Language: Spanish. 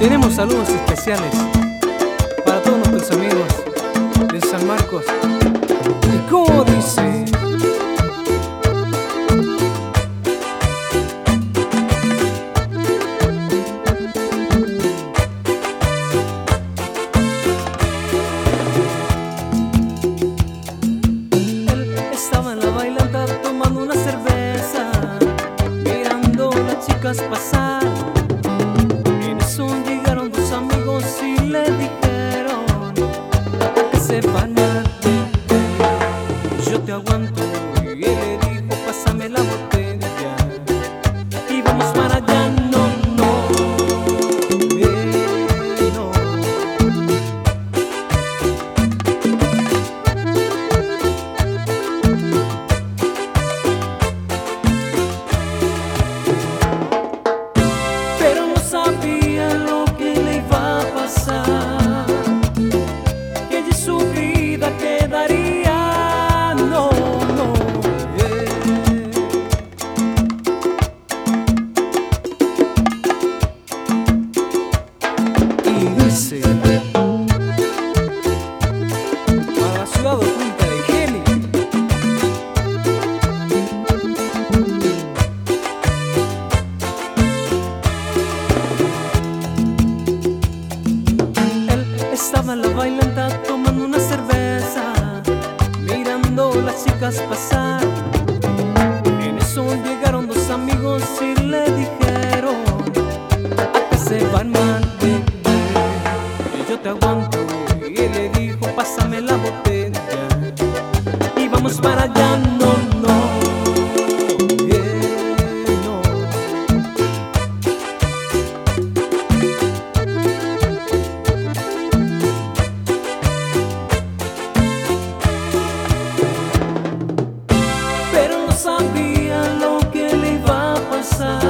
Tenemos saludos especiales para todos nuestros amigos de San Marcos. ¿Y cómo dice? Él estaba en la bailanta tomando una cerveza, mirando a las chicas pasar. Llegaron dos amigos y le dijeron que se van a beber. Yo te aguanto. Y él le dijo, pásame la botella y vamos para allá. No, no, no. Pero no sabía lo que le iba a pasar, que allí su vida quedaría. No, no, Y dice, a la ciudad de Punta de Geli. Estaba en la bailanta tomando una cerveza, mirando las chicas pasar. En eso llegaron dos amigos y le dijeron a que se van a beber. Y yo te aguanto. Y él le dijo, pásame la botella y vamos para allá. No, no, no. Pero no sabía lo que le iba a pasar,